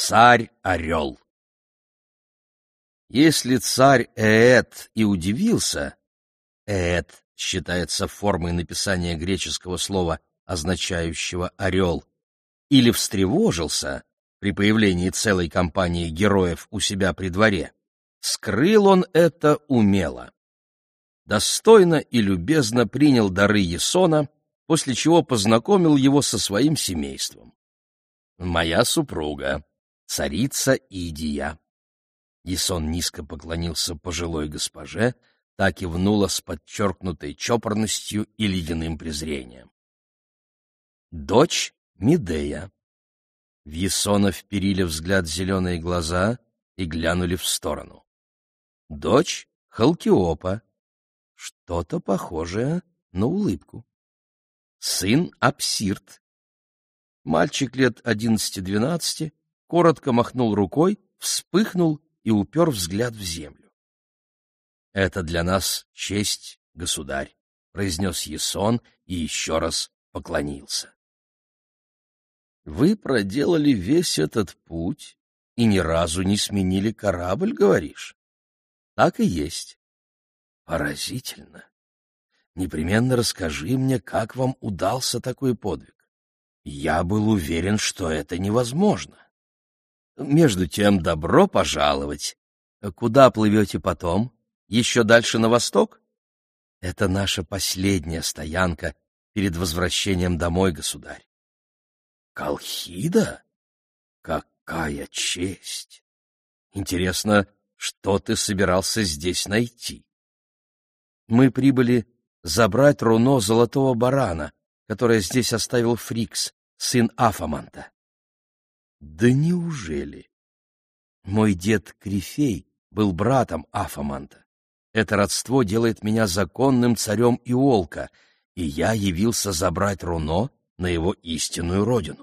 Царь-орел. Если царь Эет и удивился, Эет считается формой написания греческого слова, означающего «орел», или встревожился при появлении целой компании героев у себя при дворе, скрыл он это умело. Достойно и любезно принял дары Ясона, после чего познакомил его со своим семейством. «Моя супруга, царица Идия». Ясон низко поклонился пожилой госпоже, та кивнула с подчеркнутой чопорностью и ледяным презрением. «Дочь Медея». В Ясона вперили взгляд зеленые глаза и глянули в сторону. «Дочь Халкиопа». Что-то похожее на улыбку. Сын Апсирт. Мальчик лет 11-12 коротко махнул рукой, вспыхнул и упер взгляд в землю. «Это для нас честь, государь», — произнес Ясон и еще раз поклонился. «Вы проделали весь этот путь и ни разу не сменили корабль, говоришь?» «Так и есть». «Поразительно. Непременно расскажи мне, как вам удался такой подвиг. Я был уверен, что это невозможно. Между тем, добро пожаловать. Куда плывете потом? Еще дальше на восток? Это наша последняя стоянка перед возвращением домой, государь». «Колхида? Какая честь! Интересно, что ты собирался здесь найти?» «Мы прибыли забрать руно золотого барана, которое здесь оставил Фрикс, сын Афаманта». «Да неужели?» «Мой дед Крифей был братом Афаманта. Это родство делает меня законным царем Иолка, и я явился забрать руно на его истинную родину».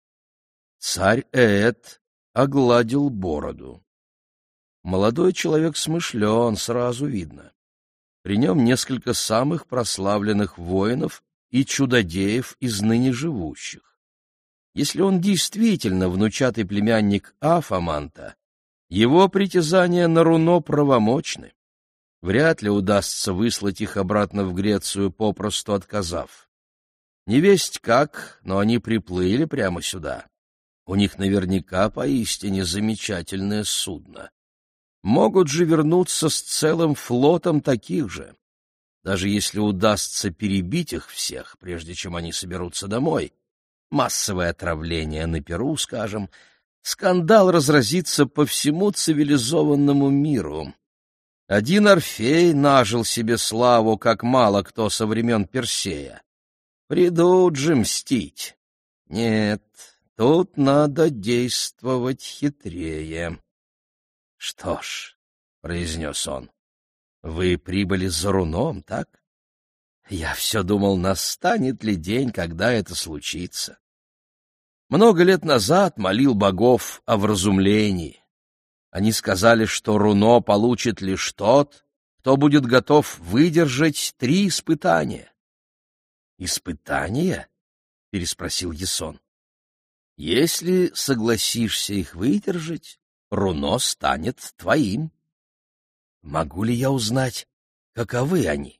Царь Эет огладил бороду. Молодой человек смышлен, сразу видно. При нем несколько самых прославленных воинов и чудодеев из ныне живущих. Если он действительно внучатый племянник Афаманта, его притязания на руно правомочны. Вряд ли удастся выслать их обратно в Грецию, попросту отказав. Невесть как, но они приплыли прямо сюда. У них наверняка поистине замечательное судно. Могут же вернуться с целым флотом таких же. Даже если удастся перебить их всех, прежде чем они соберутся домой, массовое отравление на Перу, скажем, скандал разразится по всему цивилизованному миру. Один Орфей нажил себе славу, как мало кто со времен Персея. Придут же мстить. Нет, тут надо действовать хитрее. «Что ж», — произнес он, — «вы прибыли за руном, так? Я все думал, настанет ли день, когда это случится. Много лет назад молил богов о вразумлении. Они сказали, что руно получит лишь тот, кто будет готов выдержать 3 испытания». «Испытания?» — переспросил Ясон. «Если согласишься их выдержать, руно станет твоим. Могу ли я узнать, каковы они?»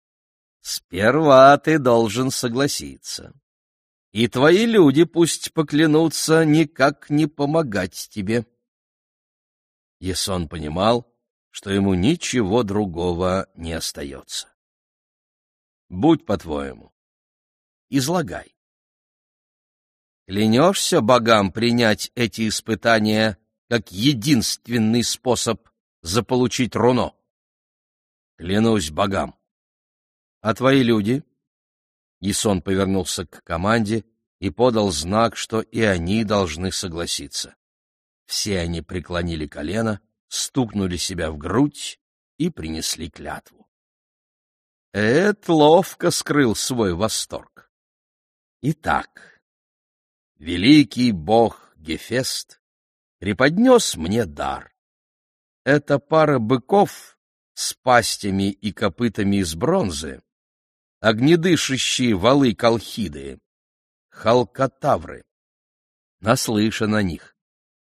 «Сперва ты должен согласиться. И твои люди пусть поклянутся никак не помогать тебе». Ясон понимал, что ему ничего другого не остается. «Будь по-твоему. Излагай. Клянешься богам принять эти испытания как единственный способ заполучить руно?» «Клянусь богам». «А твои люди?» Ясон повернулся к команде и подал знак, что и они должны согласиться. Все они преклонили колено, стукнули себя в грудь и принесли клятву. Эд ловко скрыл свой восторг. «Итак, великий бог Гефест преподнес мне дар. Это пара быков с пастями и копытами из бронзы, огнедышащие валы колхиды, халкотавры. Наслышан о них.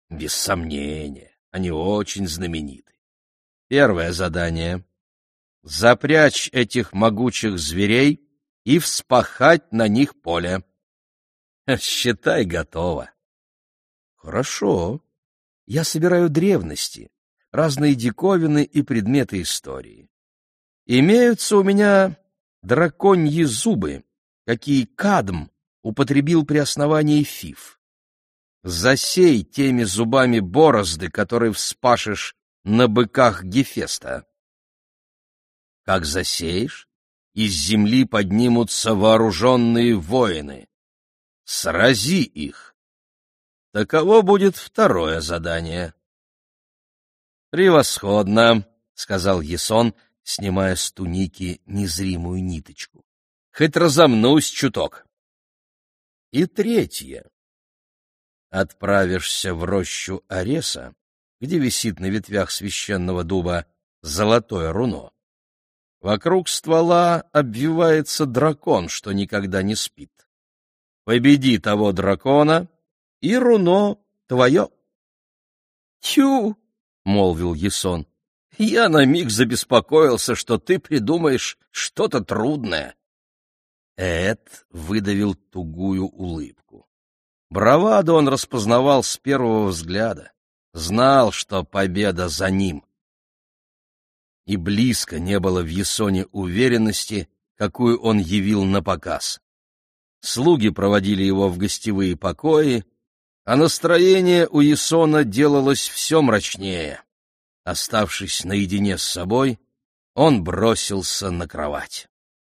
Без сомнения, они очень знамениты. Первое задание — запрячь этих могучих зверей и вспахать на них поле. Считай, готово. Хорошо. Я собираю древности, разные диковины и предметы истории. Имеются у меня драконьи зубы, какие Кадм употребил при основании Фив. Засей теми зубами борозды, которые вспашешь на быках Гефеста. Как засеешь, из земли поднимутся вооруженные воины. Срази их. Таково будет второе задание. «Превосходно», — сказал Ясон, снимая с туники незримую ниточку. «Хоть разомнусь чуток». И третье. Отправишься в рощу Ареса, где висит на ветвях священного дуба золотое руно. Вокруг ствола обвивается дракон, что никогда не спит. Победи того дракона, и руно твое. — Тю! — молвил Ясон. — Я на миг забеспокоился, что ты придумаешь что-то трудное. Эд выдавил тугую улыбку. Браваду он распознавал с первого взгляда, знал, что победа за ним. И близко не было в Ясоне уверенности, какую он явил напоказ. Слуги проводили его в гостевые покои, а настроение у Ясона делалось все мрачнее. Оставшись наедине с собой, он бросился на кровать.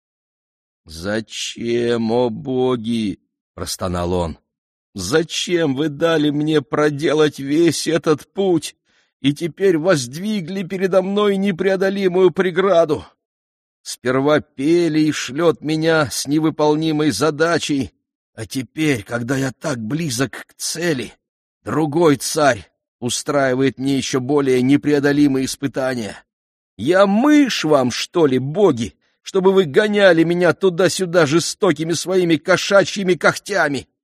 «Зачем, о боги?» — простонал он. «Зачем вы дали мне проделать весь этот путь и теперь воздвигли передо мной непреодолимую преграду? Сперва Пелий шлет меня с невыполнимой задачей, а теперь, когда я так близок к цели, другой царь устраивает мне еще более непреодолимые испытания. Я мышь вам, что ли, боги, чтобы вы гоняли меня туда-сюда жестокими своими кошачьими когтями?